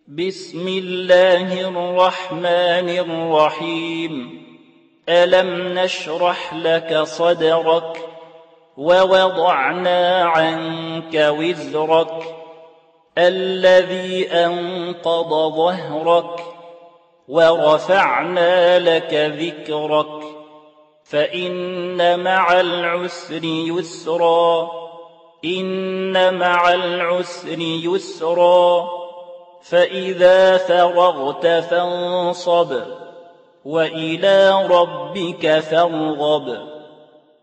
بسم الله الرحمن الرحيم. ألم نشرح لك صدرك ووضعنا عنك وزرك الذي أنقض ظهرك ورفعنا لك ذكرك فإن مع العسر يسرا إن مع العسر يسرا فإذا فرغت فانصب وإلى ربك فارغب.